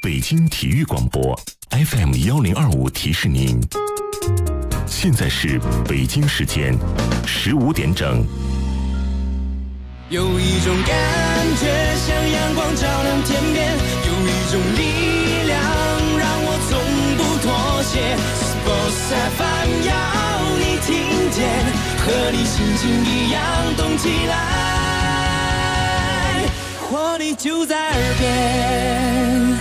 北京体育广播 FM1025提示您，现在是北京时间15点整。 有一种感觉像阳光照亮天边，有一种力量让我从不妥协。Sports FM 要你听见，和你心情一样动起来，活力就在耳边。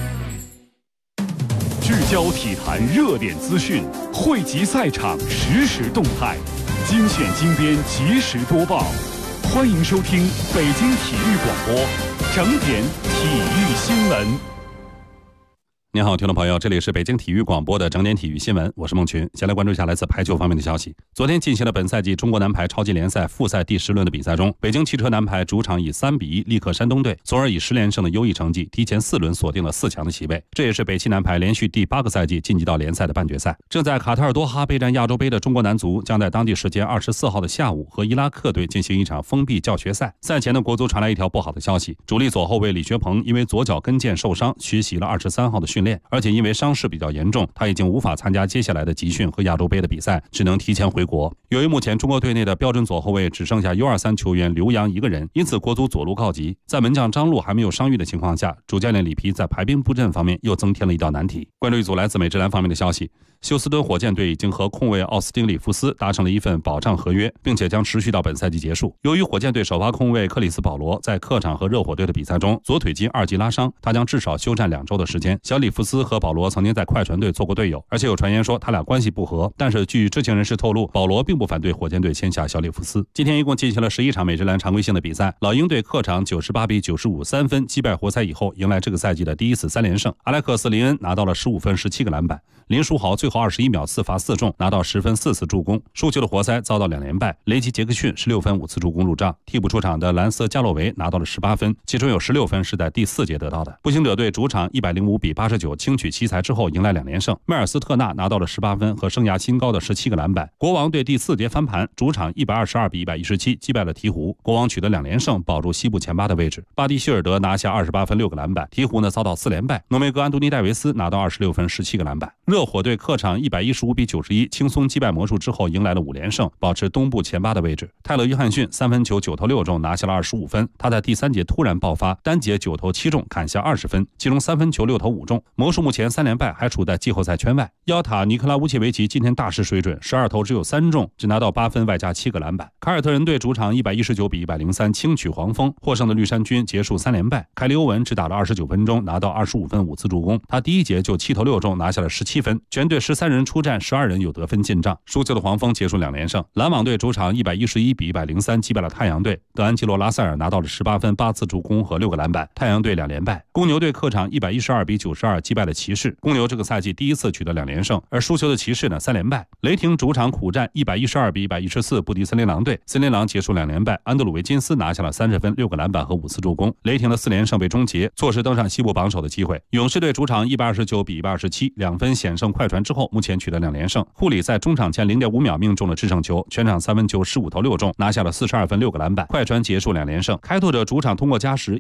聚焦体坛热点资讯，汇集赛场实时动态，精选精编及时播报。欢迎收听北京体育广播整点体育新闻。 您好，听众朋友，这里是北京体育广播的整点体育新闻，我是孟群。先来关注一下来自排球方面的消息。昨天进行了本赛季中国男排超级联赛复赛第10轮的比赛中，北京汽车男排主场以3-1力克山东队，从而以10连胜的优异成绩提前4轮锁定了4强的席位。这也是北汽男排连续第8个赛季晋级到联赛的半决赛。正在卡塔尔多哈备战亚洲杯的中国男足将在当地时间24号的下午和伊拉克队进行一场封闭教学赛。赛前的国足传来一条不好的消息，主力左后卫李学鹏因为左脚跟腱受伤，缺席了23号的训练，而且因为伤势比较严重，他已经无法参加接下来的集训和亚洲杯的比赛，只能提前回国。由于目前中国队内的标准左后卫只剩下 U23 球员刘洋一个人，因此国足左路告急。在门将张路还没有伤愈的情况下，主教练里皮在排兵布阵方面又增添了一道难题。关注一组来自美职篮方面的消息，休斯敦火箭队已经和控卫奥斯汀·里夫斯达成了一份保障合约，并且将持续到本赛季结束。由于火箭队首发控卫克里斯·保罗在客场和热火队的比赛中左腿肌2级拉伤，他将至少休战2周的时间。小里夫斯和保罗曾经在快船队做过队友，而且有传言说他俩关系不和，但是据知情人士透露，保罗并不反对火箭队签下小里夫斯。今天一共进行了11场美职篮常规性的比赛，老鹰队客场98-95 3分击败活塞以后，迎来这个赛季的第一次3连胜。阿莱克斯·林恩拿到了15分17个篮板，林书豪最后21秒4罚4中，拿到10分4次助攻。输球的活塞遭到2连败，雷吉·杰克逊16分5次助攻入账。替补出场的兰斯·加洛维拿到了18分，其中有16分是在第4节得到的。步行者队主场105-89轻取奇才之后迎来2连胜，迈尔斯特纳拿到了18分和生涯新高的17个篮板。国王队第4节翻盘，主场122-117击败了鹈鹕，国王取得2连胜，保住西部前8的位置。巴蒂希尔德拿下28分6个篮板，鹈鹕呢遭到4连败。诺梅格安东尼戴维斯拿到26分17个篮板。热火队客场115-91轻松击败魔术之后迎来了5连胜，保持东部前8的位置。泰勒·约翰逊3分球9投6中拿下了25分，他在第3节突然爆发，单节9投7中砍下20分，其中3分球6投5中。魔术目前3连败，还处在季后赛圈外。腰塔尼克拉乌切维奇今天大失水准，12投只有3中，只拿到8分外加7个篮板。凯尔特人队主场119-103轻取黄蜂，获胜的绿衫军结束3连败。凯利欧文只打了29分钟，拿到25分5次助攻，他第1节就7投6中拿下了17分。全队13人出战，12人有得分进账。输球的黄蜂结束2连胜。篮网队主场111-103击败了太阳队，德安吉罗·拉塞尔拿到了18分8次助攻和6个篮板。太阳队2连败。公牛队客场112-92击败了骑士，公牛这个赛季第1次取得2连胜，而输球的骑士呢3连败。雷霆主场苦战112-114不敌森林狼队，森林狼结束2连败。安德鲁维金斯拿下了30分6个篮板和5次助攻，雷霆的4连胜被终结，错失登上西部榜首的机会。勇士队主场129-127，2分险胜快船之后，目前取得2连胜。库里在中场前0.5秒命中了制胜球，全场3分球15投6中，拿下了42分6个篮板。快船结束2连胜。开拓者主场通过加时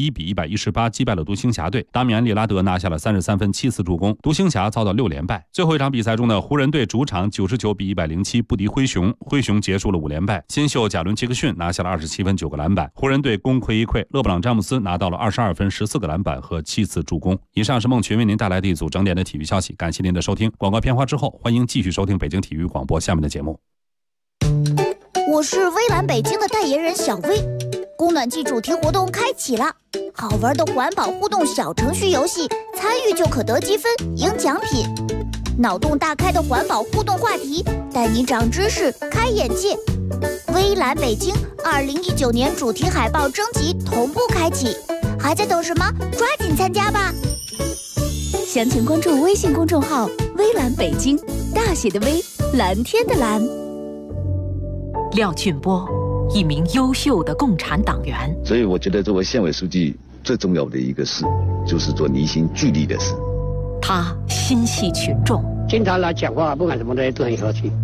121-118击败了独行侠队，达米安·利拉德拿下了33分7次助攻，独行侠遭到6连败。最后一场比赛中的湖人队主场99-107不敌灰熊，灰熊结束了5连败。新秀贾伦·杰克逊拿下了27分9个篮板，湖人队功亏一篑。勒布朗·詹姆斯拿到了22分14个篮板和7次助攻。以上是孟群为您带来的一组整点的体育消息，感谢您的收听。广告片花之后，欢迎继续收听北京体育广播下面的节目。 我是微蓝北京的代言人小薇，供暖季主题活动开启了，好玩的环保互动小程序游戏，参与就可得积分赢奖品。脑洞大开的环保互动话题，带你长知识开眼界。微蓝北京2019年主题海报征集同步开启，还在等什么？抓紧参加吧！ 详情关注微信公众号微蓝北京，大写的微，蓝天的蓝。 廖俊波，一名优秀的共产党员， 所以我觉得作为县委书记最重要的一个事，就是做凝心聚力的事。 他心系群众， 经常来讲话，不管什么东西都很和气。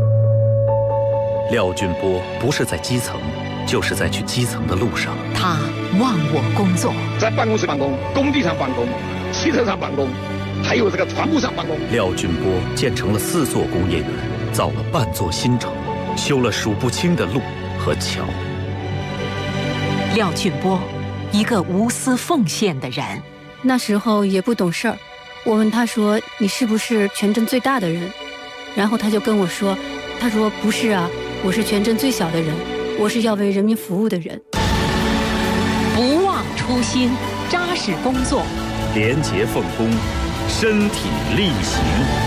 廖俊波不是在基层，就是在去基层的路上。 他忘我工作， 在办公室办公，工地上办公， 汽车上办公，还有这个船舶上办公。 廖俊波建成了4座工业园，造了半座新城，修了数不清的路和桥。 廖俊波，一个无私奉献的人。 那时候也不懂事儿，我问他说：“你是不是全镇最大的人？”然后他就跟我说：“他说不是啊，我是全镇最小的人，我是要为人民服务的人。” 不忘初心，扎实工作， 廉洁奉公，身体力行。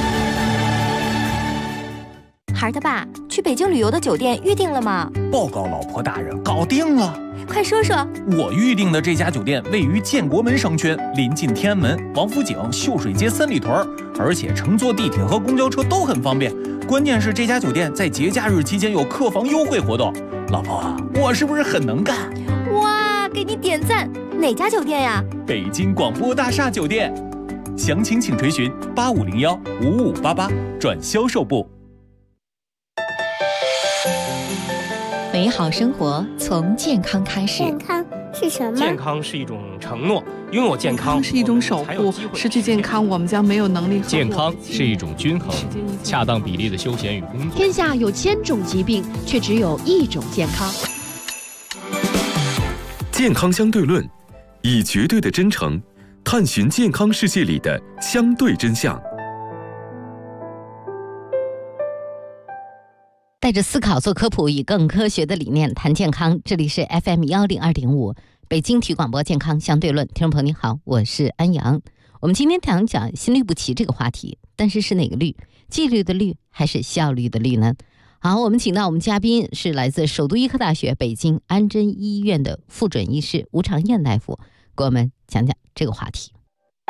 孩儿他爸，去北京旅游的酒店预定了吗？ 报告老婆大人，搞定了。 快说说。 我预定的这家酒店位于建国门商圈，临近天安门、王府井、秀水街三里屯，而且乘坐地铁和公交车都很方便。关键是这家酒店在节假日期间有客房优惠活动。老婆，我是不是很能干？ 哇，给你点赞！哪家酒店呀？ 北京广播大厦酒店。详情请垂询8501-5588转销售部。 美好生活从健康开始。 健康是什么？ 健康是一种承诺，拥有健康是一种守护，失去健康我们将没有能力。 健康是一种均衡、恰当比例的休闲与工作。 天下有1000种疾病，却只有1种健康。 健康相对论，以绝对的真诚探寻健康世界里的相对真相。 带着思考做科普，以更科学的理念谈健康。这里是 FM102.5北京体育广播健康相对论。听众朋友您好，我是安阳。我们今天讲心律不齐这个话题，但是哪个律？纪律的律还是效率的律呢？好，我们请到我们嘉宾是来自首都医科大学北京安贞医院的副准医师吴长燕大夫，给我们讲讲这个话题。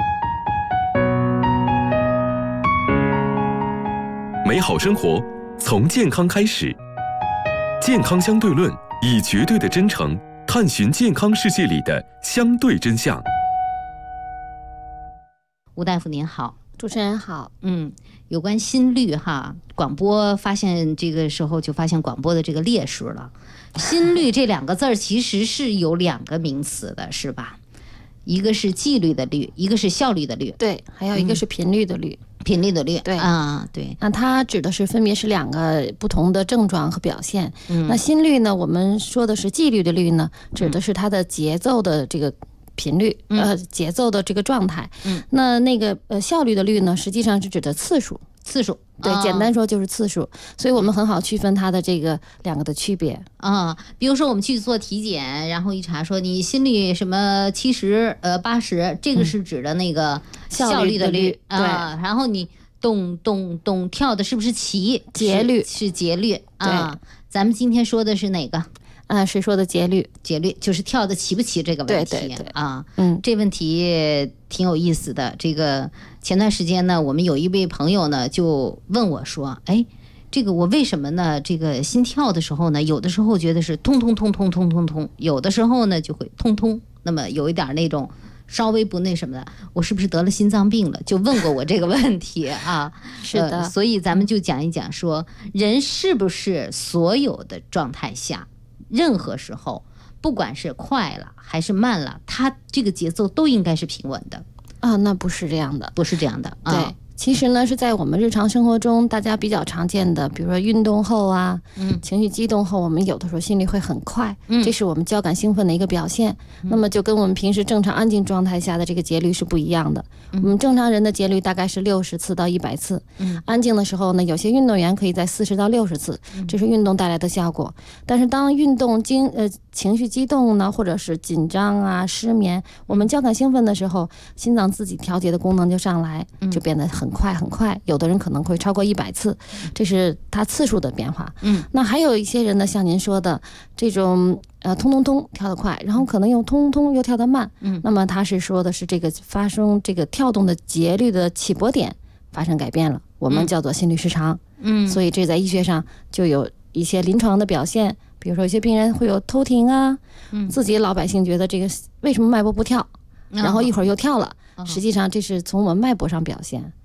美好生活从健康开始，健康相对论，以绝对的真诚探寻健康世界里的相对真相。 吴大夫您好。 主持人好。 有关心率哈，广播发现这个时候就发现广播的这个劣势了。心率这2个字其实是有2个名词的，是吧？一个是纪律的律，一个是效率的律。 对，还有一个是频率的律。 频率的律。 对啊，对。 那它指的是分别是2个不同的症状和表现。那心率呢，我们说的是纪律的律呢，指的是它的节奏的这个频率，节奏的这个状态。那个效率的律呢，实际上是指的次数。对，简单说就是次数，所以我们很好区分它的这个2个的区别啊。比如说我们去做体检，然后一查说你心率什么70、80，这个是指的那个效率的律啊。然后你咚咚咚跳的是不是节律？是节律啊。咱们今天说的是哪个？ 谁说的节律？ 节律就是跳的齐不齐这个问题。 对啊。这问题挺有意思的。这个前段时间呢，我们有一位朋友呢就问我说：“哎，这个我为什么呢？这个心跳的时候呢，有的时候觉得是通通通通通通通，有的时候呢就会通通，那么有一点那种稍微不那什么的，我是不是得了心脏病了？”就问过我这个问题啊。 是的。 所以咱们就讲一讲说，人是不是所有的状态下，任何时候，不管是快了还是慢了，它这个节奏都应该是平稳的啊？那不是这样的， 不是这样的。 对，其实呢是在我们日常生活中大家比较常见的，比如说运动后啊，情绪激动后，我们有的时候心率会很快，这是我们交感兴奋的一个表现。那么就跟我们平时正常安静状态下的这个节律是不一样的。我们正常人的节律大概是60次到100次，安静的时候呢，有些运动员可以在40到60次，这是运动带来的效果。但是当运动情绪激动呢，或者是紧张啊、失眠，我们交感兴奋的时候，心脏自己调节的功能就上来，就变得很快很快，有的人可能会超过100次，这是它次数的变化。那还有一些人呢，像您说的这种通通通跳得快，然后可能又通通又跳得慢，那么他是说的是这个发生这个跳动的节律的起搏点发生改变了，我们叫做心律失常。所以这在医学上就有一些临床的表现，比如说有些病人会有偷停啊，自己老百姓觉得这个为什么脉搏不跳，然后一会儿又跳了，实际上这是从我们脉搏上表现。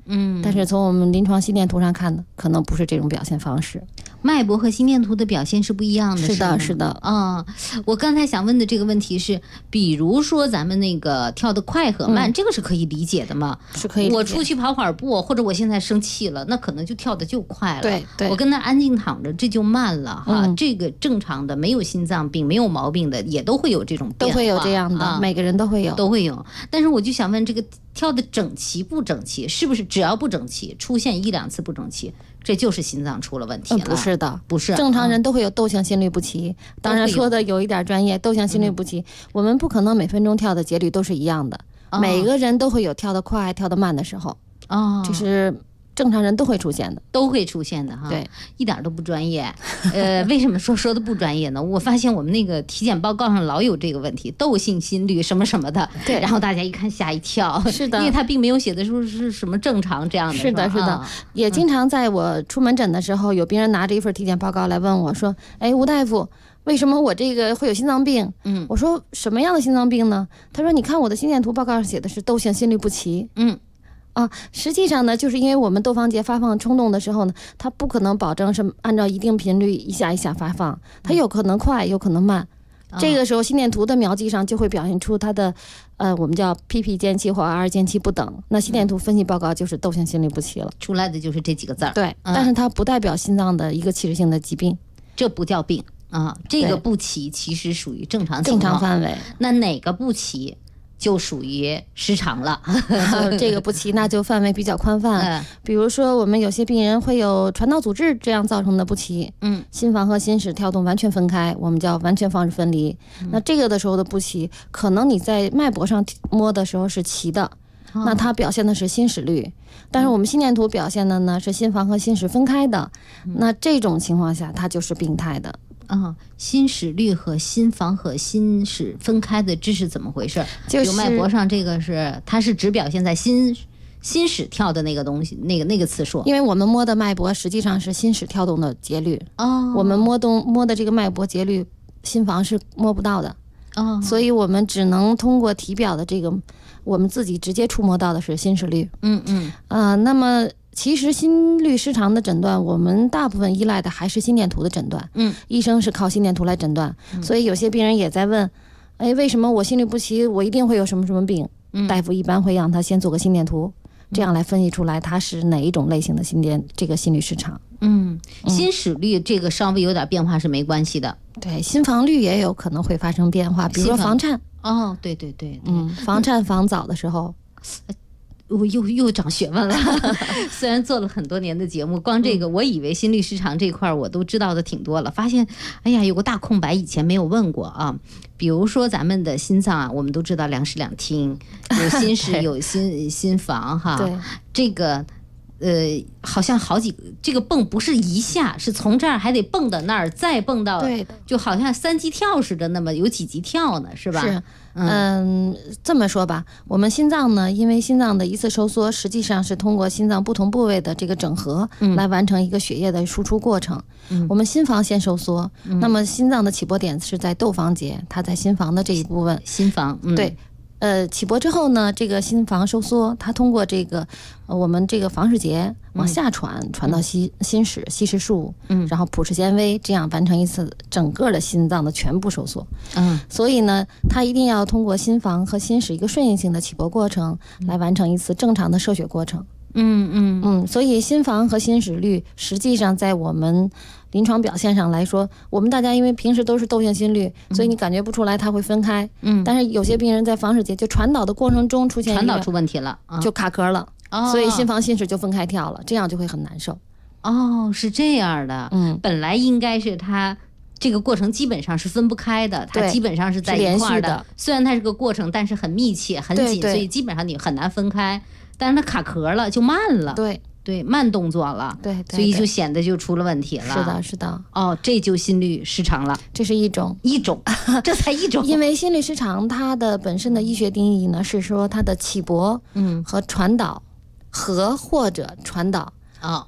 但是从我们临床心电图上看呢，可能不是这种表现方式。 脉搏和心电图的表现是不一样的。 是的，是的。 我刚才想问的这个问题是，比如说咱们那个跳得快和慢，这个是可以理解的吗？ 是可以理解。 我出去跑会儿步，或者我现在生气了，那可能就跳得就快了。 对， 我跟那安静躺着，这就慢了哈。这个正常的，没有心脏病、没有毛病的，也都会有这种变化， 都会有这样的，每个人都会有。 但是我就想问，这个跳的整齐不整齐，是不是只要不整齐，出现1、2次不整齐，这就是心脏出了问题了？ 不是的， 不是。 正常人都会有窦性心律不齐，当然说的有一点专业，窦性心律不齐，我们不可能每分钟跳的节律都是一样的，每个人都会有跳得快、跳得慢的时候。这是正常人都会出现的哈。对， 一点都不专业。为什么说的不专业呢？我发现我们那个体检报告上老有这个问题，窦性心律什么什么的。 对， 然后大家一看吓一跳。 是的， 因为他并没有写的说是什么正常这样的。 是的，也经常在我出门诊的时候，有病人拿着一份体检报告来问我说：“哎，吴大夫，为什么我这个会有心脏病？”我说：“什么样的心脏病呢？”他说：“你看我的心电图报告上写的是窦性心律不齐。”实际上呢，就是因为我们窦房结发放冲动的时候呢，它不可能保证是按照一定频率一下一下发放，它有可能快，有可能慢。这个时候心电图的描记上就会表现出它的我们叫 PP 间期或 RR 间期不等。那心电图分析报告就是窦性心律不齐了， 出来的就是这几个字儿。 对，但是它不代表心脏的一个器质性的疾病， 这不叫病啊。这个不齐其实属于正常范围。 那哪个不齐就属于失常了。 这个不齐那就范围比较宽泛。比如说我们有些病人会有传导阻滞这样造成的不齐，心房和心室跳动完全分开，我们叫完全放射分离。那这个的时候的不齐，可能你在脉搏上摸的时候是齐的，那它表现的是心室律，但是我们心电图表现的呢是心房和心室分开的，那这种情况下它就是病态的。 心室律和心房和心室分开的，这是怎么回事？ 就是脉搏上这个它是只表现在心室跳的那个东西，那个次数。 因为我们摸的脉搏实际上是心室跳动的节律，我们摸的这个脉搏节律，心房是摸不到的，所以我们只能通过体表的这个，我们自己直接触摸到的是心室律。那么其实心律失常的诊断，我们大部分依赖的还是心电图的诊断。医生是靠心电图来诊断，所以有些病人也在问，为什么我心律不齐，我一定会有什么什么病？大夫一般会让他先做个心电图，这样来分析出来他是哪一种类型的心律失常。 心室律这个稍微有点变化是没关系的。 对，心房律也有可能会发生变化，比如说房颤。 对， 房颤房早的时候。 我又长学问了。虽然做了很多年的节目，光这个我以为心律失常这块我都知道的挺多了，发现哎呀有个大空白，以前没有问过啊。比如说咱们的心脏啊，我们都知道两室两厅，有心室有心房哈。 对， 这个好像好几个，这个蹦不是一下，是从这儿还得蹦到那儿，再蹦到， 对， 就好像3级跳似的，那么有几级跳呢，是吧？ 是。这么说吧，我们心脏呢，因为心脏的一次收缩，实际上是通过心脏不同部位的这个整合，来完成一个血液的输出过程。我们心房先收缩，那么心脏的起搏点是在窦房结，它在心房的这一部分。 心房， 对。起搏之后呢，这个心房收缩，它通过这个我们这个房室结往下传到心室、稀释束，然后普氏纤维，这样完成一次整个的心脏的全部收缩。所以呢，它一定要通过心房和心室一个顺应性的起搏过程，来完成一次正常的射血过程。所以心房和心室律实际上在我们临床表现上来说，我们大家因为平时都是窦性心律，所以你感觉不出来它会分开。但是有些病人在房室结就传导的过程中传导出问题了， 就卡壳了，所以心房心室就分开跳了，这样就会很难受。 是这样的。本来应该是它这个过程基本上是分不开的，它基本上是在一块的。虽然它是个过程，但是很密切很紧，所以基本上你很难分开。但是它卡壳了，就慢了。对，慢动作了。 对， 所以就显得就出了问题了。 是的。 这就心律失常了。 这是一种， 这才一种。 因为心律失常它的本身的医学定义呢，是说它的起搏和传导和或者传导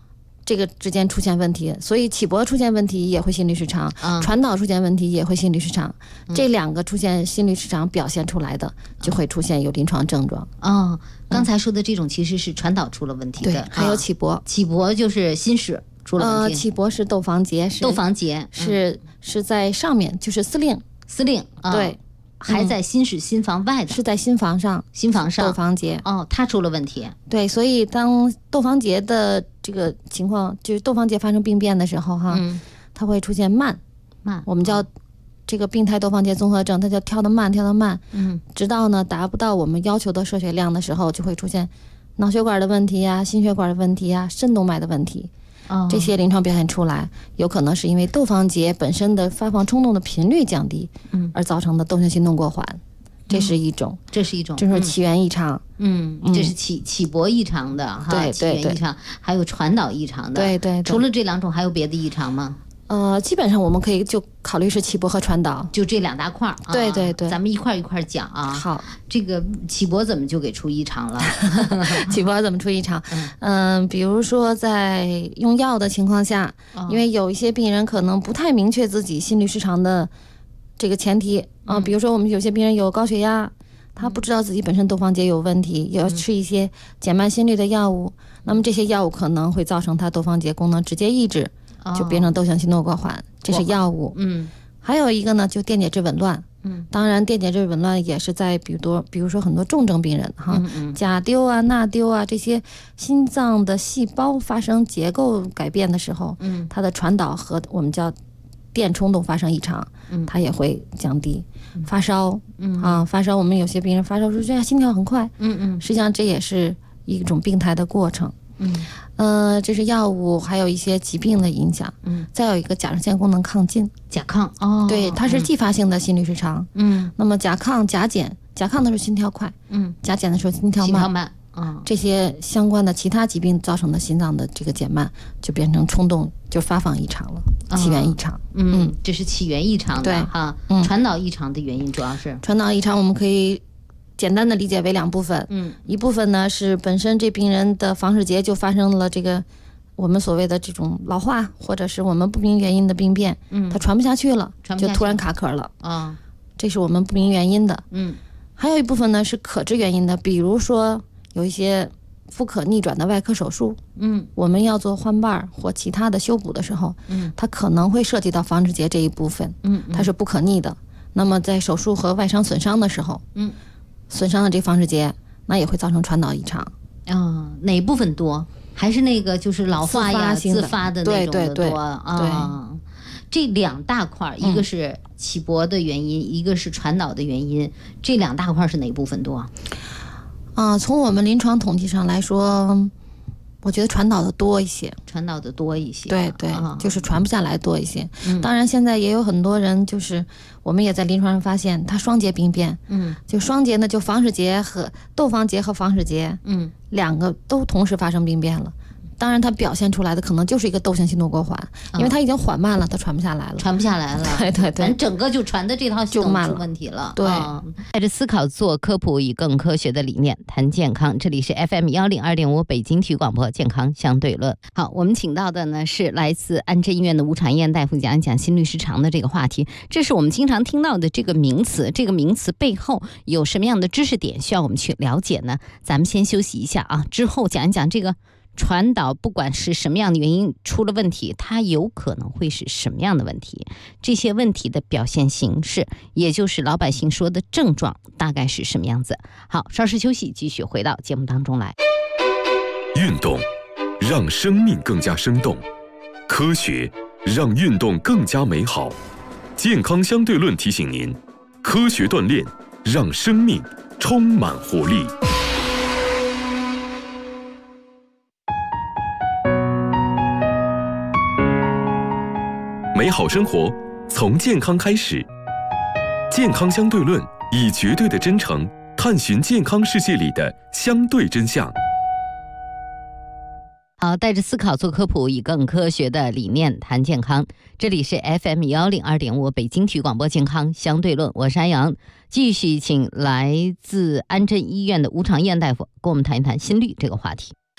这个之间出现问题，所以起搏出现问题也会心律失常，传导出现问题也会心律失常，这两个出现心律失常表现出来的就会出现有临床症状。 刚才说的这种其实是传导出了问题的， 对，还有起搏， 起搏就是心室出了问题， 起搏是窦房结，是在上面，就是司令，对。 还在心室心房外的， 是在心房上窦房结它出了问题。 对，所以当窦房结的这个情况，就是窦房结发生病变的时候它会出现慢，我们叫这个病态窦房结综合症，它叫跳得慢，直到呢达不到我们要求的摄血量的时候，就会出现脑血管的问题呀、心血管的问题呀、肾动脉的问题。这些临床表现出来，有可能是因为窦房结本身的发放冲动的频率降低，而造成的窦性心动过缓，这是一种，这是起源异常， 这是起搏异常的哈，起源异常，还有传导异常的，对。除了这两种，还有别的异常吗？ 基本上我们可以就考虑是起搏和传导， 就这两大块。对，咱们一块讲啊。好，这个起搏怎么就给出异常了？ 起搏怎么出异常？比如说在用药的情况下，因为有一些病人可能不太明确自己心律失常的这个前提比如说我们有些病人有高血压，他不知道自己本身窦房结有问题，也要吃一些减慢心率的药物，那么这些药物可能会造成他窦房结功能直接抑制。就变成窦性心动过缓，这是药物。还有一个呢，就电解质紊乱。当然电解质紊乱也是在比如说很多重症病人钾丢啊、钠丢啊这些心脏的细胞发生结构改变的时候，它的传导和我们叫电冲动发生异常，它也会降低。发烧发烧，我们有些病人发烧说这样心跳很快，实际上这也是一种病态的过程。这是药物，还有一些疾病的影响。再有一个甲状腺功能亢进， 甲亢对，它是继发性的心律失常。那么甲亢、甲减，甲亢的时候心跳快，甲减的时候心跳慢。这些相关的其他疾病造成的心脏的这个减慢，就变成冲动，就发放异常了，起源异常。 这是起源异常的哈。传导异常的原因主要是传导异常，我们可以简单的理解为两部分，一部分呢是本身这病人的房室结就发生了这个我们所谓的这种老化，或者是我们不明原因的病变，它传不下去了，就突然卡壳了这是我们不明原因的。还有一部分呢是可知原因的，比如说有一些妇科逆转的外科手术，我们要做换瓣或其他的修补的时候，它可能会涉及到房室结这一部分，它是不可逆的。那么在手术和外伤损伤的时候，损伤的这房室结，那也会造成传导异常。 哪部分多？还是那个就是老化呀、自发的那种的多？ 对， 这两大块，一个是起搏的原因，一个是传导的原因，这两大块是哪部分多？ 从我们临床统计上来说，我觉得传导的多一些，对，就是传不下来多一些。当然现在也有很多人，就是我们也在临床上发现他双结病变，就双结呢，就房室结和窦房结和房室结，两个都同时发生病变了。当然它表现出来的可能就是一个窦性心动过缓，因为它已经缓慢了，它传不下来了，对， 反正整个就传的这套系统出问题了。 对， 带着思考做科普，以更科学的理念谈健康。这里是 FM102.5 北京体育广播健康相对论。好，我们请到的呢是来自安贞医院的吴长燕大夫，讲一讲心律失常的这个话题。这是我们经常听到的这个名词，这个名词背后有什么样的知识点需要我们去了解呢？咱们先休息一下啊，之后讲一讲这个传导，不管是什么样的原因出了问题，它有可能会是什么样的问题，这些问题的表现形式，也就是老百姓说的症状大概是什么样子。好，稍事休息，继续回到节目当中来。 运动让生命更加生动，科学让运动更加美好。健康相对论提醒您，科学锻炼让生命充满活力。美好生活从健康开始，健康相对论以绝对的真诚探寻健康世界里的相对真相。 好，带着思考做科普，以更科学的理念谈健康。这里是 FM102.5 北京体育广播健康相对论，我是安阳。继续请来自安贞医院的吴长燕大夫跟我们谈一谈心律这个话题。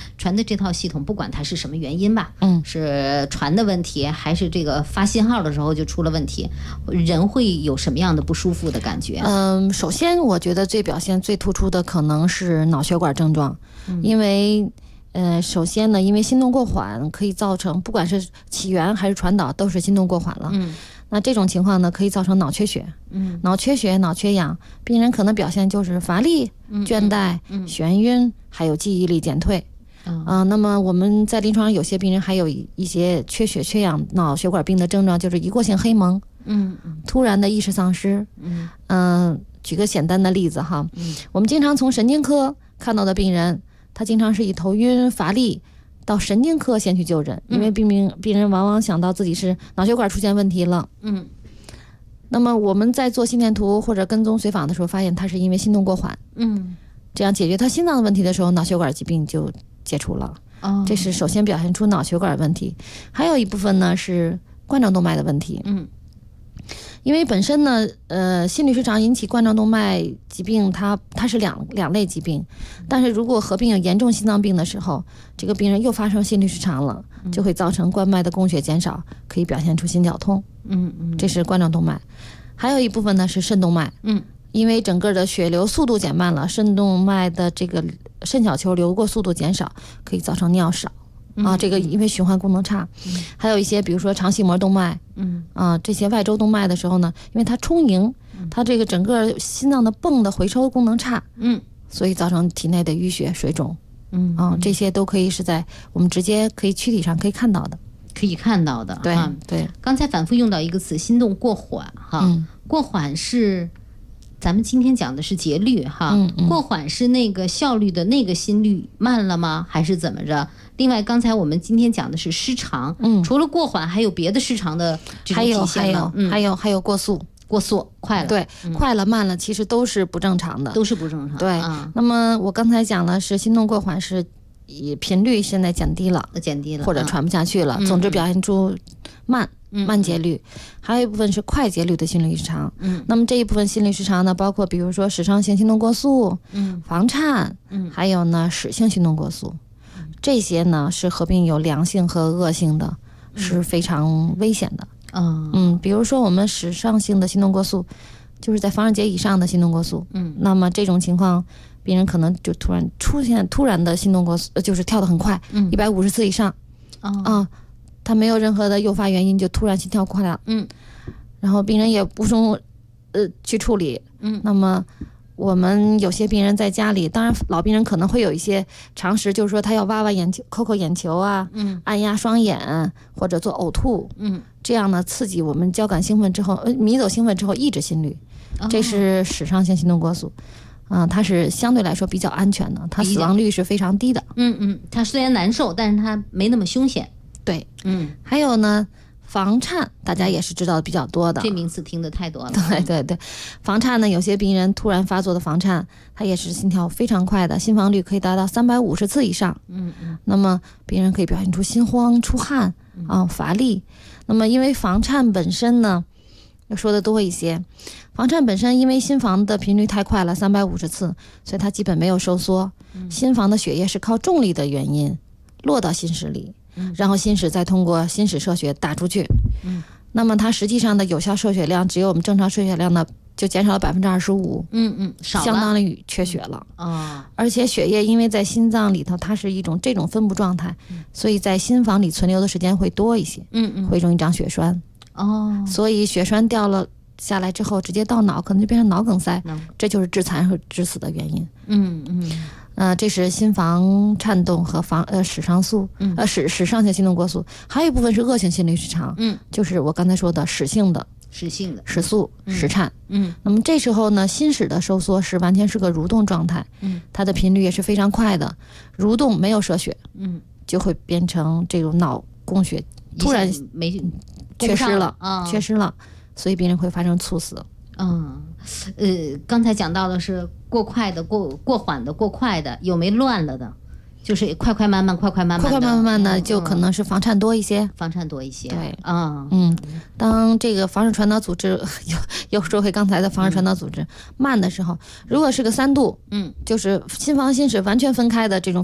传的这套系统，不管它是什么原因吧，是传的问题，还是这个发信号的时候就出了问题，人会有什么样的不舒服的感觉？ 首先我觉得表现最突出的可能是脑血管症状，因为首先呢，因为心动过缓可以造成，不管是起源还是传导，都是心动过缓了。那这种情况呢，可以造成脑缺血。脑缺血、脑缺氧，病人可能表现就是乏力、倦怠、眩晕，还有记忆力减退。那么我们在临床上有些病人还有一些缺血、缺氧、脑血管病的症状，就是一过性黑蒙，突然的意识丧失。举个简单的例子哈，我们经常从神经科看到的病人，他经常是以头晕、乏力到神经科先去就诊，因为病人往往想到自己是脑血管出现问题了。那么我们在做心电图或者跟踪随访的时候，发现他是因为心动过缓。这样解决他心脏的问题的时候，脑血管疾病就解除了。这是首先表现出脑血管问题，还有一部分呢是冠状动脉的问题。因为本身呢，心律失常引起冠状动脉疾病，它是两类疾病，但是如果合并有严重心脏病的时候，这个病人又发生心律失常了，就会造成冠脉的供血减少，可以表现出心绞痛。这是冠状动脉。还有一部分呢是肾动脉。因为整个的血流速度减慢了，肾动脉的这个肾小球流过速度减少，可以造成尿少。这个因为循环功能差。还有一些比如说肠系膜动脉，这些外周动脉的时候呢，因为它充盈，它这个整个心脏的泵的回抽功能差，所以造成体内的淤血水肿。这些都可以是在我们直接可以躯体上可以看到的。 对， 对。 刚才反复用到一个词，心动过缓哈，过缓是咱们今天讲的是节律哈，过缓是那个效率的那个心率慢了吗？还是怎么着？另外，刚才我们今天讲的是失常，除了过缓，还有别的失常的这种体现吗？ 还有过速， 快了， 对，快了慢了，其实都是不正常的，对，那么我刚才讲了是心动过缓是频率现在减低了，或者传不下去了，总之表现出慢节律。还有一部分是快节律的心律失常。那么这一部分心律失常呢，包括比如说室上性心动过速、房颤，还有呢室性心动过速。这些呢是合并有良性和恶性的，是非常危险的。比如说我们室上性的心动过速，就是在房日节以上的心动过速。那么这种情况，病人可能就突然出现突然的心动过速，就是跳得很快，150次以上。他没有任何的诱发原因，就突然心跳快了。然后病人也无从去处理。那么我们有些病人在家里，当然老病人可能会有一些常识，就是说他要挖眼球、抠眼球啊，按压双眼或者做呕吐，这样呢刺激我们交感兴奋之后，迷走兴奋之后抑制心率，这是室上性心动过速。它是相对来说比较安全的，它死亡率是非常低的。 它虽然难受，但是它没那么凶险。 对，还有呢，房颤大家也是知道的比较多的， 这名词听得太多了。 对，房颤呢，有些病人突然发作的房颤，它也是心跳非常快的，心房率可以达到350次以上。那么病人可以表现出心慌、出汗乏力。那么因为房颤本身呢，要说的多一些，房颤本身因为心房的频率太快了，350次，所以它基本没有收缩。心房的血液是靠重力的原因落到心室里，然后心室再通过心室射血打出去。那么它实际上的有效射血量只有我们正常射血量呢就减少了25%。 少了， 相当于缺血了。而且血液因为在心脏里头它是一种这种分布状态，所以在心房里存留的时间会多一些，会容易长血栓。所以血栓掉了下来之后直接到脑，可能就变成脑梗塞，这就是致残和致死的原因。这是心房颤动和室上素，室上性心动过速。还有一部分是恶性心律失常，就是我刚才说的室性的室速、室颤。那么这时候呢，心室的收缩是完全是个蠕动状态，它的频率也是非常快的，蠕动没有射血，就会变成这种脑供血突然缺失了，所以病人会发生猝死。 刚才讲到的是过快的、过缓的、过快的，有没乱了的？就是快快慢慢的， 就可能是房颤多一些。 对， 当这个房室传导组织又说回刚才的房室传导组织慢的时候，如果是个3度，就是心房心室完全分开的这种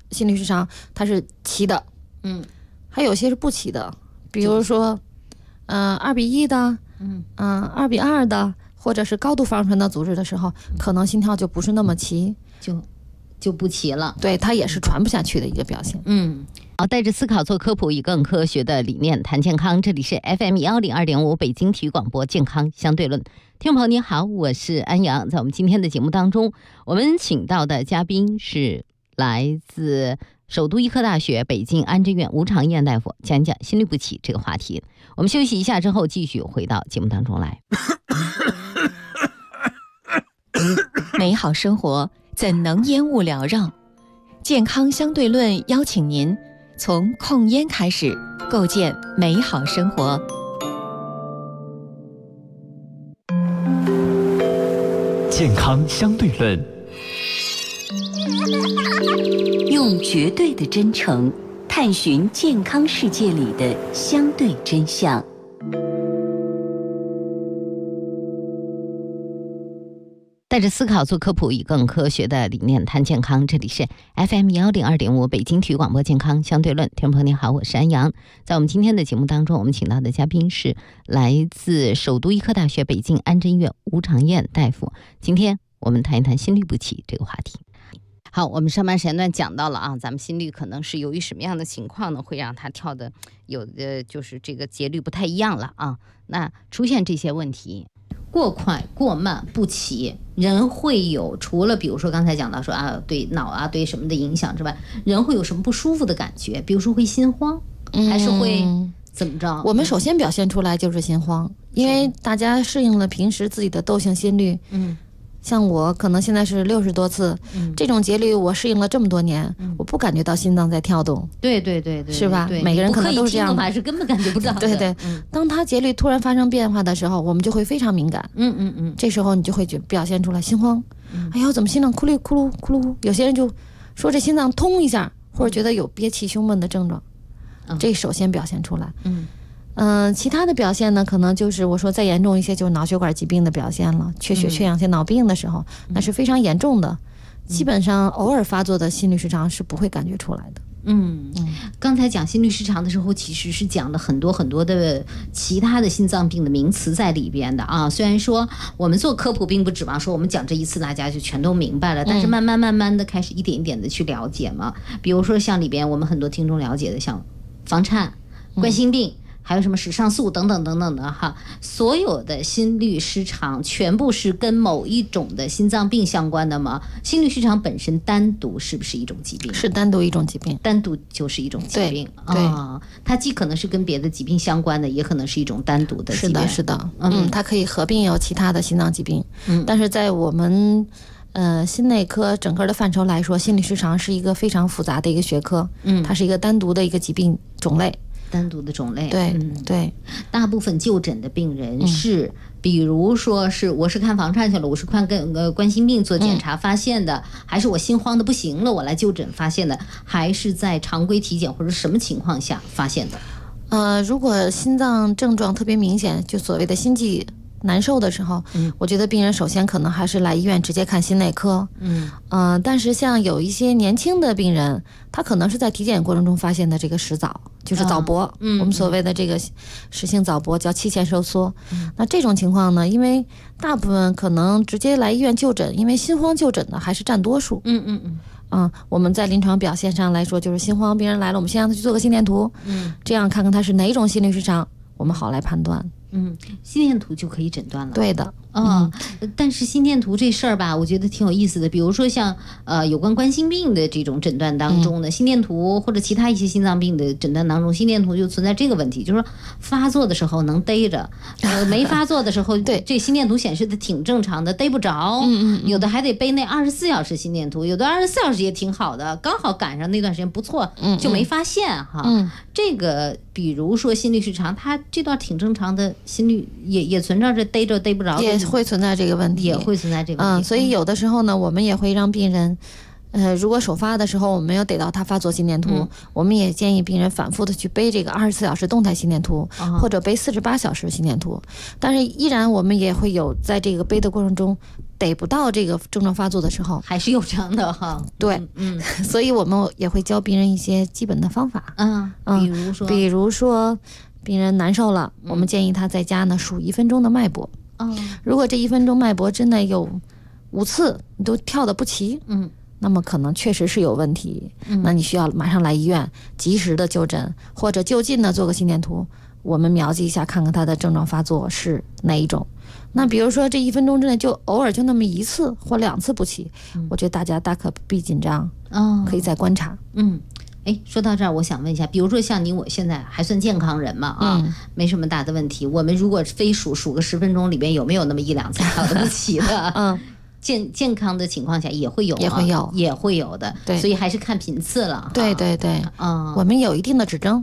心律失常它是齐的，还有些是不齐的，比如说2:1的，2:2的，或者是高度房传导阻滞的时候，可能心跳就不是那么齐， 就不齐了。 对，它也是传不下去的一个表现。 好，带着思考做科普，以更科学的理念谈健康。这里是 FM102.5 北京体育广播健康相对论。听众朋友你好，我是安阳。在我们今天的节目当中，我们请到的嘉宾是来自首都医科大学北京安贞院吴长燕大夫，讲讲心律不齐这个话题。我们休息一下之后，继续回到节目当中来。 美好生活怎能烟雾缭绕？健康相对论邀请您从控烟开始，构建美好生活。 健康相对论， 用绝对的真诚探寻健康世界里的相对真相。 带着思考做科普，以更科学的理念谈健康。这里是 FM102.5 北京体育广播健康相对论。听众朋友你好，我是安阳。在我们今天的节目当中，我们请到的嘉宾是来自首都医科大学北京安贞院吴长燕大夫。今天我们谈一谈心律不齐这个话题。好，我们上半时间段讲到了啊，咱们心率可能是由于什么样的情况呢，会让它跳的有的就是这个节律不太一样了啊。那出现这些问题，过快、过慢、不齐，人会有除了比如说刚才讲到说啊，对脑啊对什么的影响之外，人会有什么不舒服的感觉？比如说会心慌，还是会怎么着？ 我们首先表现出来就是心慌，因为大家适应了平时自己的窦性心律，像我可能现在是60多次，这种节律我适应了这么多年，我不感觉到心脏在跳动。 对， 是吧？每个人可能都是这样的， 还是根本感觉不到的。 对，当它节律突然发生变化的时候，我们就会非常敏感。这时候你就会表现出来心慌。哎呦，怎么心脏咕噜咕噜咕噜？有些人就说这心脏通一下，或者觉得有憋气、胸闷的症状，这首先表现出来。其他的表现呢，可能就是我说再严重一些，就是脑血管疾病的表现了，缺血、缺氧性脑病的时候，那是非常严重的。基本上偶尔发作的心律失常是不会感觉出来的。 刚才讲心律失常的时候，其实是讲了很多很多的其他的心脏病的名词在里边的啊。虽然说我们做科普并不指望说我们讲这一次大家就全都明白了，但是慢慢的开始一点一点的去了解嘛。比如说像里边我们很多听众了解的，像房颤、冠心病。还有什么室上素等等等等的哈，所有的心律失常全部是跟某一种的心脏病相关的吗？心律失常本身单独是不是一种疾病？ 是单独一种疾病， 单独就是一种疾病。对，它既可能是跟别的疾病相关的，也可能是一种单独的疾病。 是的，它可以合并有其他的心脏疾病。但是在我们心内科整个的范畴来说，心律失常是一个非常复杂的一个学科。它是一个单独的一个疾病种类。 单独的种类， 对， 大部分就诊的病人是，比如说是我是看房颤去了，我是看冠心病做检查发现的，还是我心慌的不行了我来就诊发现的，还是在常规体检或者什么情况下发现的？ 如果心脏症状特别明显，就所谓的心悸难受的时候，我觉得病人首先可能还是来医院直接看心内科。但是像有一些年轻的病人，他可能是在体检过程中发现的这个室早，就是早搏，我们所谓的这个室性早搏叫期前收缩。那这种情况呢，因为大部分可能直接来医院就诊，因为心慌就诊的还是占多数。我们在临床表现上来说，就是心慌病人来了，我们先让他去做个心电图，这样看看他是哪种心律失常，我们好来判断。 心电图就可以诊断了。 对的。 但是心电图这事儿吧，我觉得挺有意思的。比如说像有关冠心病的这种诊断当中呢，心电图或者其他一些心脏病的诊断当中，心电图就存在这个问题，就是说发作的时候能逮着，没发作的时候对这心电图显示的挺正常的，逮不着。有的还得背那24小时心电图，有的24小时也挺好的，刚好赶上那段时间不错，就没发现哈。这个比如说心律失常，它这段挺正常的心率也存在着逮着逮不着， 也会存在这个问题， 也会存在这个问题。 所以有的时候呢，我们也会让病人如果首发的时候我们没有得到他发作心电图，我们也建议病人反复的去背这个24小时动态心电图，或者背48小时心电图。但是依然我们也会有在这个背的过程中得不到这个症状发作的时候， 还是有这样的哈。 对，所以我们也会教病人一些基本的方法。比如说病人难受了，我们建议他在家呢数1分钟的脉搏。如果这1分钟脉搏真的有5次你都跳得不齐，那么可能确实是有问题，那你需要马上来医院及时的就诊，或者就近的做个心电图，我们描记一下看看他的症状发作是哪一种。那比如说这1分钟之内就偶尔就那么1次或2次不齐，我觉得大家大可不必紧张，可以再观察。 说到这儿，我想问一下，比如说像你我现在还算健康人嘛，没什么大的问题，我们如果非数个10分钟里边有没有那么1-2次跳得不齐的？健康的情况下也会有，也会有的，对，所以还是看频次了。 对，我们有一定的指征，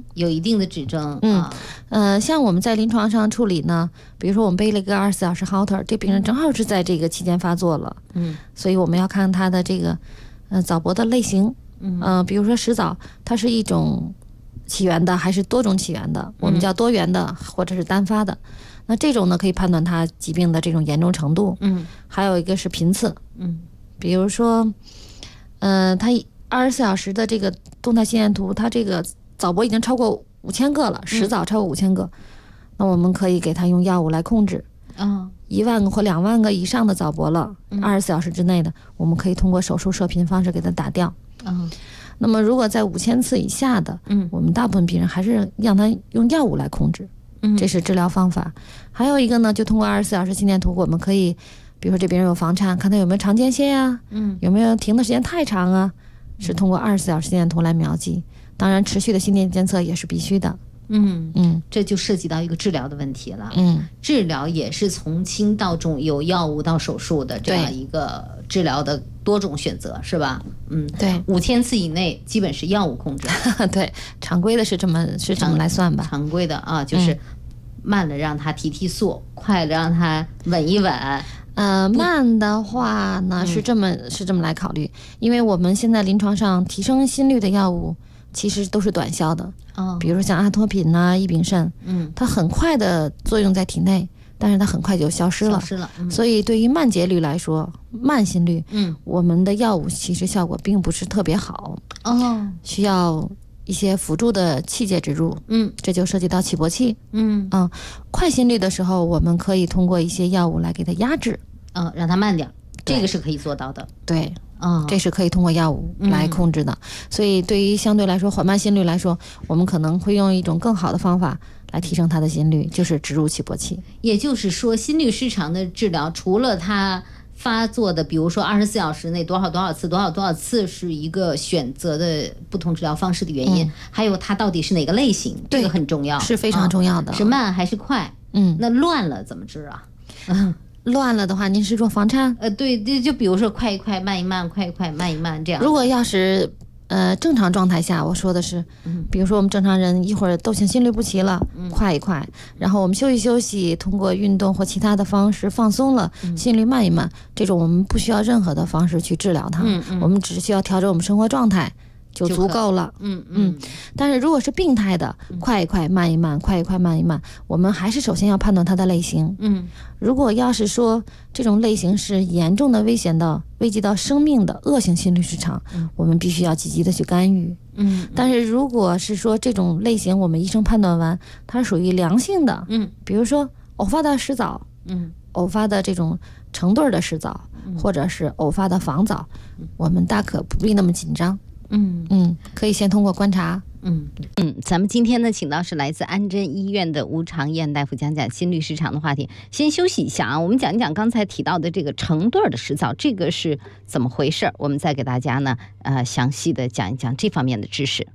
像我们在临床上处理呢，比如说我们背了一个24小时 Holter， 这病人正好是在这个期间发作了，所以我们要看他的这个早搏的类型，比如说石枣，它是一种起源的还是多种起源的，我们叫多元的或者是单发的。那这种呢，可以判断它疾病的这种严重程度。还有一个是频次。比如说，它24小时的这个动态心电图，它这个早搏已经超过5000个了，石枣超过5000个，那我们可以给它用药物来控制。1万个或2万个以上的早搏了，24小时之内的，我们可以通过手术射频方式给它打掉。那么如果在5000次以下的，我们大部分病人还是让他用药物来控制。这是治疗方法。还有一个呢，就通过24小时心电图，我们可以比如说这病人有房颤，看他有没有肠间歇呀，有没有停的时间太长啊，是通过24小时心电图来描记。当然持续的心电监测也是必须的。 这就涉及到一个治疗的问题了。治疗也是从轻到重，有药物到手术的这样一个治疗的多种选择，是吧？ 对 ，5000次以内基本是药物控制。 对，常规的是这么来算吧。 常规的啊，就是慢了让他提速，快了让他稳一稳。 慢的话呢是这么来考虑，因为我们现在临床上提升心率的药物其实都是短效的。比如说像阿托品啊、异丙肾，它很快的作用在体内，但是它很快就消失了。所以对于慢节律来说，慢心率，我们的药物其实效果并不是特别好。需要一些辅助的器械植入。这就涉及到起搏器。快心率的时候，我们可以通过一些药物来给它压制， 让它慢点，这个是可以做到的。 对。这是可以通过药物来控制的。所以对于相对来说缓慢心率来说，我们可能会用一种更好的方法来提升它的心率，就是植入起搏器。 也就是说，心律失常的治疗，除了它发作的，比如说24小时内多少次是一个选择的不同治疗方式的原因，还有它到底是哪个类型，这个很重要， 是非常重要的。 是慢还是快？那乱了怎么治啊？ 乱了的话，您是说房颤？ 对，就比如说快一快，慢一慢，快一快，慢一慢这样。 如果要是正常状态下，我说的是，比如说我们正常人一会儿窦性心律不齐了，快一快，然后我们休息休息，通过运动或其他的方式放松了，心率慢一慢，这种我们不需要任何的方式去治疗它，我们只需要调整我们生活状态就足够了。但是如果是病态的，快一快慢一慢，快一快慢一慢，我们还是首先要判断它的类型。如果要是说这种类型是严重的危及到生命的恶性心律失常，我们必须要积极的去干预。但是如果是说这种类型我们医生判断完它属于良性的，比如说偶发的石枣，偶发的这种成对的石枣，或者是偶发的房枣，我们大可不必那么紧张。可以先通过观察。 咱们今天呢，请到是来自安贞医院的吴长燕大夫，讲讲心律失常的话题。先休息一下啊，我们讲一讲刚才提到的这个成对的石枣，这个是怎么回事？我们再给大家呢，详细的讲一讲这方面的知识。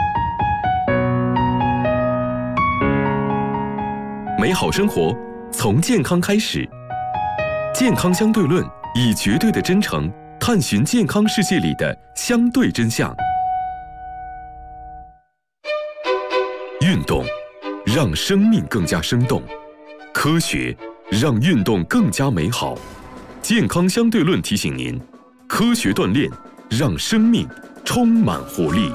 美好生活从健康开始，健康相对论以绝对的真诚探寻健康世界里的相对真相。运动让生命更加生动，科学让运动更加美好。健康相对论提醒您：科学锻炼， 让生命充满活力。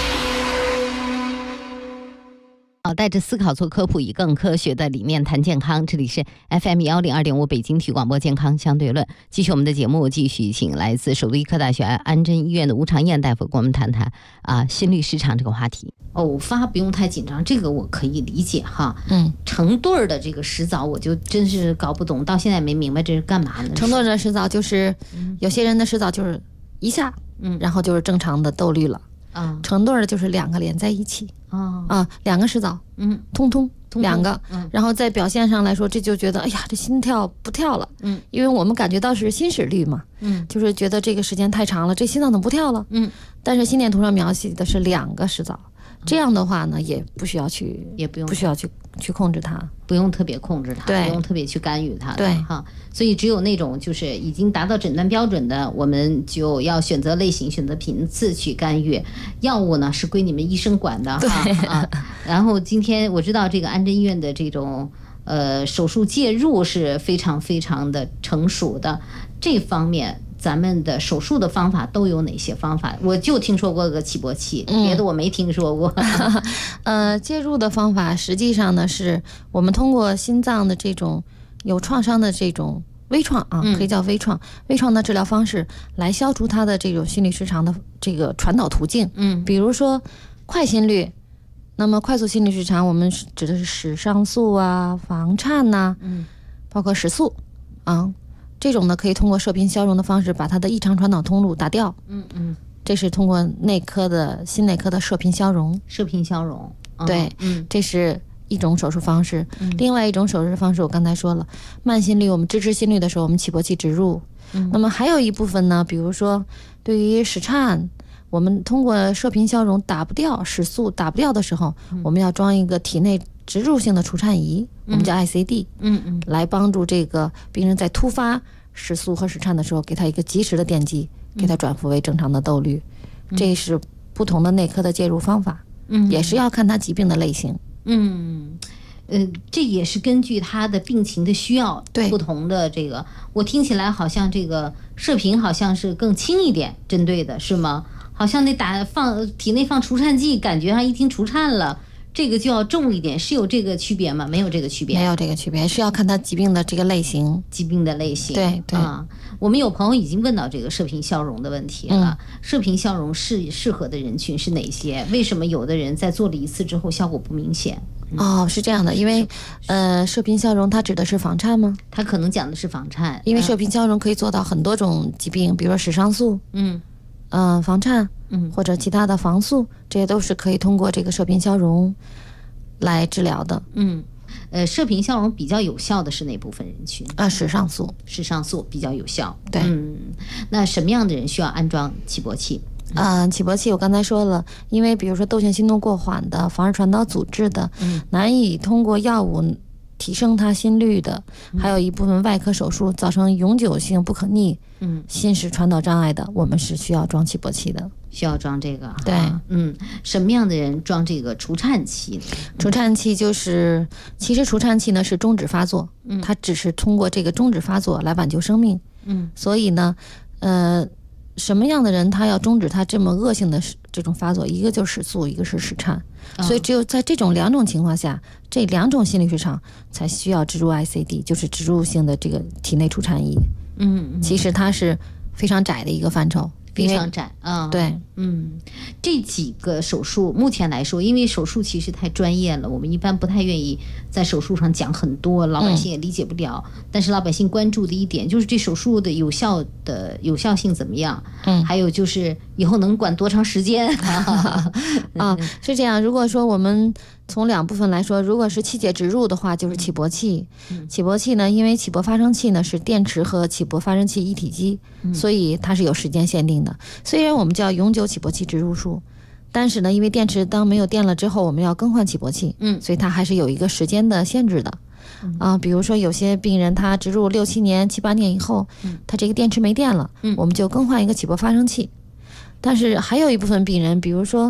好，带着思考做科普，以更科学的理念谈健康。这里是 FM102.5 北京体育广播健康相对论。继续我们的节目，继续请来自首都医科大学安贞医院的吴长燕大夫跟我们谈谈心律失常这个话题。 偶发不用太紧张，这个我可以理解哈。成对儿的这个洗澡，我就真是搞不懂，到现在没明白这是干嘛呢？ 成对儿的洗澡就是有些人的洗澡就是一下，然后就是正常的窦率了。成对儿的就是两个连在一起。两个洗澡，通两个，然后在表现上来说，这就觉得哎呀，这心跳不跳了，因为我们感觉到是心室率嘛，就是觉得这个时间太长了，这心脏怎么不跳了？但是心电图上描写的是两个洗澡，这样的话呢，也不需要去控制它， 不用特别控制它， 对， 不用特别去干预它， 对哈。所以只有那种就是已经达到诊断标准的，我们就要选择类型、选择频次去干预。药物呢是归你们医生管的哈。然后今天我知道这个安贞医院的这种手术介入是非常非常的成熟的，这方面咱们的手术的方法都有哪些方法？我就听说过个起搏器，别的我没听说过。 介入的方法实际上呢，是我们通过心脏的这种有创伤的这种微创可以叫微创的治疗方式来消除它的这种心律失常的这个传导途径。比如说快心率，那么快速心律失常，我们指的是室上素房颤包括室素这种呢，可以通过射频消融的方式把它的异常传导通路打掉。这是通过心内科的射频消融。对，这是一种手术方式。另外一种手术方式，我刚才说了，慢心率我们支持心率的时候，我们起搏器植入。那么还有一部分呢，比如说对于室颤，我们通过射频消融打不掉室素打不掉的时候，我们要装一个体内植入性的除颤仪，我们叫 ICD，来帮助这个病人在突发室素和室颤的时候，给他一个及时的电击，给他转复为正常的窦率。这是不同的内科的介入方法，也是要看他疾病的类型。 这也是根据他的病情的需要，不同的这个，我听起来好像这个射频好像是更轻一点，针对的是吗？好像体内放除颤剂，感觉上一听除颤了，这个就要重一点，是有这个区别吗？没有这个区别， 没有这个区别，是要看他疾病的这个类型。对我们有朋友已经问到这个射频消融的问题了。射频消融适合的人群是哪些？为什么有的人在做了一次之后效果不明显？ 是这样的，因为射频消融它指的是房颤吗？ 它可能讲的是房颤， 因为射频消融可以做到很多种疾病，比如说室上素，房颤，或者其他的房素，这些都是可以通过这个射频消融来治疗的。 射频消融比较有效的是哪部分人群？ 室上素比较有效。 对， 那什么样的人需要安装起搏器？ 起搏器我刚才说了，因为比如说窦性心动过缓的、房室传导阻滞的，难以通过药物提升它心率的，还有一部分外科手术造成永久性不可逆心室传导障碍的，我们是需要装起搏器的。 需要装这个？ 对， 什么样的人装这个除颤器？ 除颤器就是其实除颤器呢是终止发作，它只是通过这个终止发作来挽救生命。所以呢什么样的人他要终止他这么恶性的这种发作，一个就是室素，一个是室颤。所以只有在这种两种情况下，这两种心律失常才需要植入 ICD， 就是植入性的这个体内除颤仪。其实它是非常窄的一个范畴， 非常窄对， 这几个手术目前来说，因为手术其实太专业了，我们一般不太愿意在手术上讲很多，老百姓也理解不了。但是老百姓关注的一点就是这手术的有效性怎么样？还有就是以后能管多长时间？ 是这样。如果说我们从两部分来说，如果是气解植入的话，就是起搏器。起搏器呢，因为起搏发生器呢是电池和起搏发生器一体机，所以它是有时间限定的。虽然我们叫永久起搏器植入术，但是呢，因为电池当没有电了之后，我们要更换起搏器，所以它还是有一个时间的限制的。比如说有些病人他植入6、7年、7、8年以后，他这个电池没电了，我们就更换一个起搏发生器。但是还有一部分病人，比如说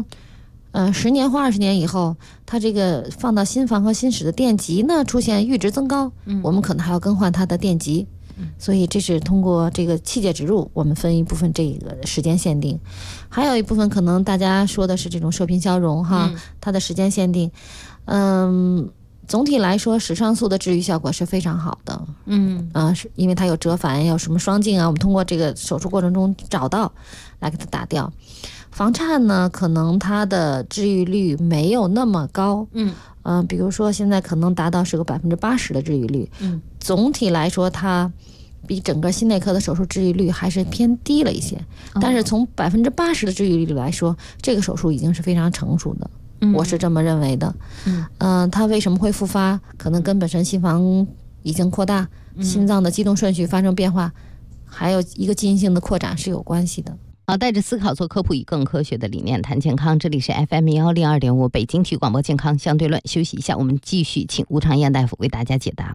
10年或20年以后，他这个放到心房和心室的电极呢出现阈值增高，我们可能还要更换它的电极。 所以这是通过这个器械植入，我们分一部分这个时间限定，还有一部分可能大家说的是这种射频消融哈，它的时间限定，总体来说，时尚素的治愈效果是非常好的。是因为它有折返，有什么双镜啊，我们通过这个手术过程中找到，来给它打掉。房颤呢，可能它的治愈率没有那么高。比如说现在可能达到是个80%的治愈率。总体来说，它比整个心内科的手术治愈率还是偏低了一些。但是从80%的治愈率来说，这个手术已经是非常成熟的。我是这么认为的。它为什么会复发？可能跟本身心房已经扩大，心脏的激动顺序发生变化，还有一个基因性的扩展是有关系的。 好，带着思考做科普，以更科学的理念谈健康。这里是 FM102.5 北京体育广播健康相对论。休息一下，我们继续请吴长燕大夫为大家解答。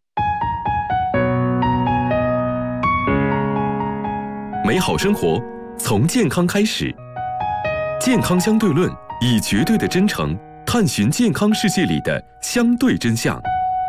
美好生活从健康开始，健康相对论以绝对的真诚探寻健康世界里的相对真相。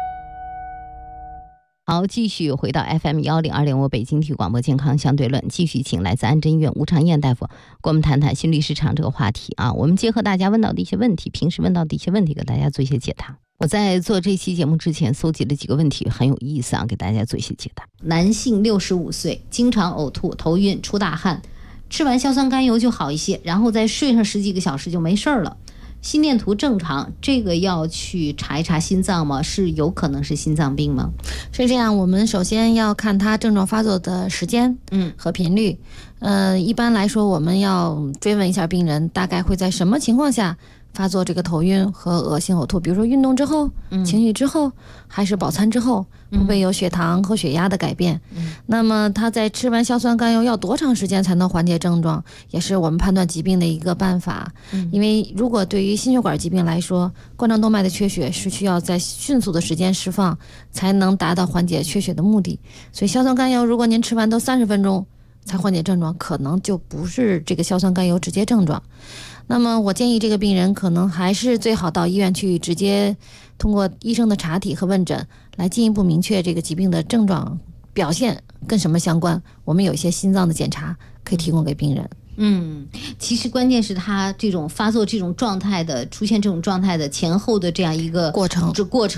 好，继续回到 FM102.5 北京体育广播健康相对论，继续请来自安贞医院吴长燕大夫跟我们谈谈心律失常这个话题啊。我们结合大家问到的一些问题，平时问到的一些问题，给大家做一些解答。我在做这期节目之前搜集了几个问题，很有意思啊，给大家做一些解答。 男性65岁，经常呕吐、头晕、出大汗，吃完硝酸甘油就好一些，然后再睡上10几个小时就没事了。心电图正常，这个要去查一查心脏吗？是有可能是心脏病吗？ 是这样，我们首先要看它症状发作的时间和频率。一般来说，我们要追问一下病人大概会在什么情况下发作这个头晕和恶心呕吐，比如说运动之后、情绪之后，还是饱餐之后，会不会有血糖和血压的改变？那么他在吃完硝酸甘油要多长时间才能缓解症状，也是我们判断疾病的一个办法。因为如果对于心血管疾病来说，冠状动脉的缺血是需要在迅速的时间释放才能达到缓解缺血的目的，所以硝酸甘油如果您吃完都30分钟才缓解症状，可能就不是这个硝酸甘油直接症状。那么我建议这个病人可能还是最好到医院去，直接通过医生的查体和问诊来进一步明确这个疾病的症状表现跟什么相关。我们有一些心脏的检查可以提供给病人。 其实关键是他这种发作这种状态的出现这种状态的前后的这样一个过程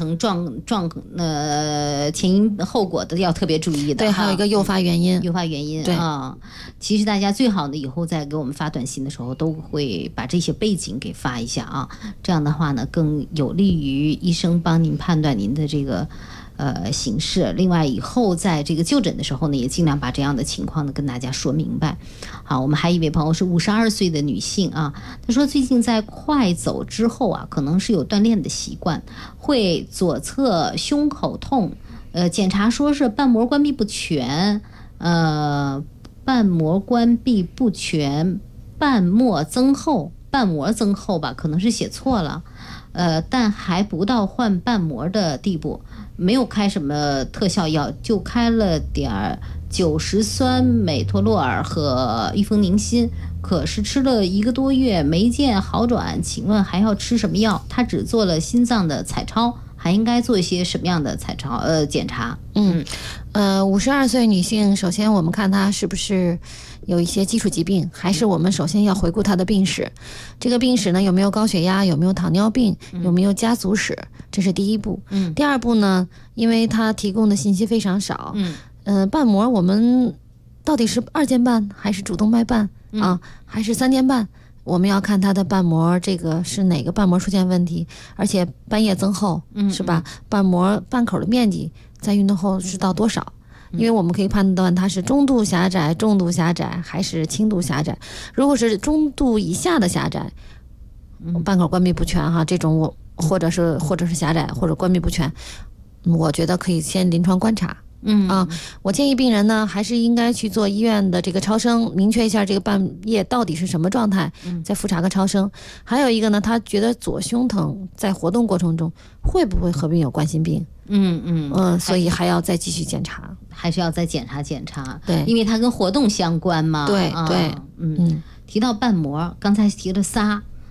前因后果的要特别注意的。 对，还有一个诱发原因。 对啊，其实大家最好呢以后在给我们发短信的时候都会把这些背景给发一下啊，这样的话呢更有利于医生帮您判断您的这个形势。另外以后在这个就诊的时候呢，也尽量把这样的情况呢跟大家说明白。好，我们还有一位朋友是52岁的女性啊，她说最近在快走之后啊，可能是有锻炼的习惯，会左侧胸口痛，检查说是瓣膜关闭不全，瓣膜增厚吧，可能是写错了，但还不到换瓣膜的地步，没有开什么特效药，就开了点90酸美托洛尔和益丰宁心，可是吃了1个多月没见好转，请问还要吃什么药？他只做了心脏的彩超，还应该做一些什么样的检查 ？52岁女性，首先我们看她是不是有一些基础疾病，还是我们首先要回顾她的病史。这个病史呢，有没有高血压，有没有糖尿病，有没有家族史，这是第一步。第二步呢，因为她提供的信息非常少，瓣膜我们到底是2间瓣还是主动脉瓣啊，还是3间瓣？我们要看它的瓣膜，这个是哪个瓣膜出现问题，而且瓣叶增厚，是吧？瓣口的面积在运动后是到多少？因为我们可以判断它是中度狭窄、重度狭窄还是轻度狭窄。如果是中度以下的狭窄，瓣口关闭不全哈，这种或者是狭窄或者关闭不全，我觉得可以先临床观察。我建议病人呢，还是应该去做医院的这个超声，明确一下这个瓣叶到底是什么状态，再复查个超声。还有一个呢，他觉得左胸疼，在活动过程中会不会合并有冠心病？所以还要再继续检查， 还是要再检查。 对， 因为它跟活动相关嘛。 对。 提到瓣膜，刚才提了仨。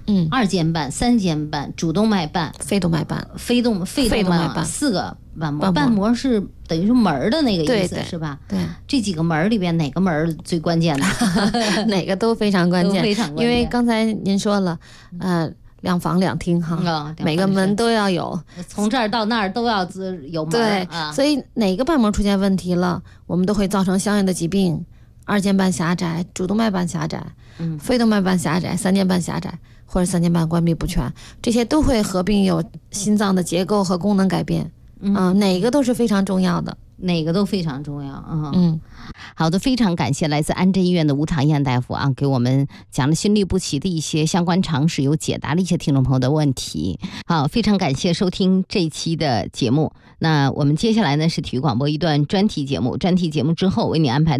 二尖瓣、三尖瓣、主动脉瓣、 肺动脉瓣、 肺动脉瓣4个瓣膜。瓣膜是等于是门儿的那个意思，是吧？ 对， 这几个门儿里边哪个门儿最关键呢？ 哪个都非常关键， 非常关键。 因为刚才您说了，两房两厅哈，每个门都要有， 从这儿到那儿都要有门。 对，所以哪个瓣膜出现问题了，我们都会造成相应的疾病。二尖瓣狭窄、主动脉瓣狭窄、肺动脉瓣狭窄、三尖瓣狭窄，或者三尖瓣关闭不全，这些都会合并有心脏的结构和功能改变。哪个都是非常重要的。 哪个都非常重要。 好的，非常感谢来自安贞医院的吴长燕大夫啊，给我们讲了心律不齐的一些相关常识，有解答了一些听众朋友的问题。好，非常感谢收听这期的节目。那我们接下来呢是体育广播一段专题节目，专题节目之后为你安排